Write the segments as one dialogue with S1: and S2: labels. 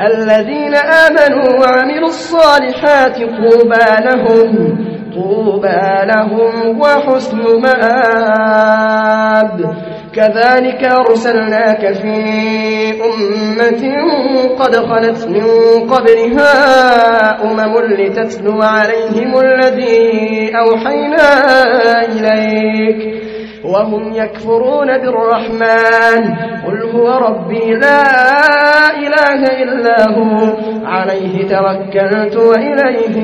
S1: الذين آمنوا وعملوا الصالحات طوبى لهم وحسن مآب. كذلك أرسلناك في أمة قد خلت من قبلها لتتلو عليهم الذي أوحينا إليك وهم يكفرون بالرحمن قل هو ربي لا إله إلا هو عليه توكلت وإليه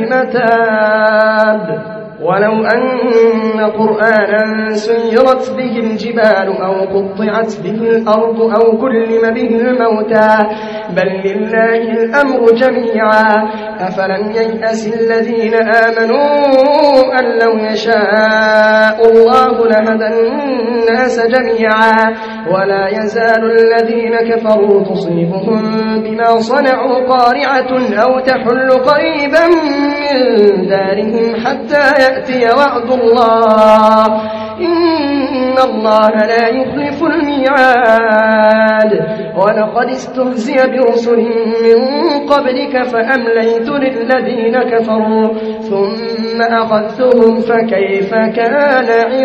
S1: متاب. ولو أن قرآنا سيرت به الجبال أو قطعت به الأرض أو كلم به الموتى بل لله الأمر جميعا أفلم ييأس الذين آمنوا أن لو يشاء الله لهدى الناس جميعا ولا يزال الذين كفروا تصيبهم بما صنعوا قارعة أو تحل قريبا من دارهم حتى يأتي وعد الله إن الله لا يخلف الميعاد. ولقد استهزئ برسل من قبلك فأمليت للذين كفروا ثم أخذتهم فكيف كان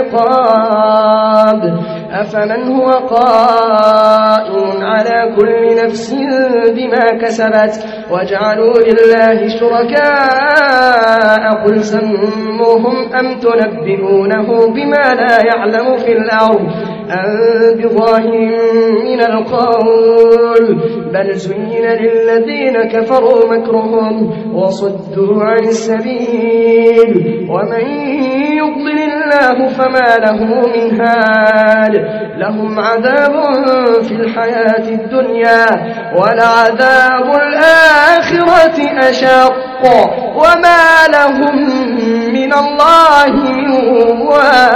S1: عقاب. أفمن هو قائم على كل نفس بما كسبت وجعلوا لله شركاء قل سموهم أم تنبئونه بما لا يعلم في الأرض أم بظاهر من القول بل زين للذين كفروا مكرهم وصدوا عن السبيل ومن يضلل الله فما له من هاد. لهم عذاب في الحياة الدنيا ولعذاب الآخرة أشق وما لهم من الله من واد.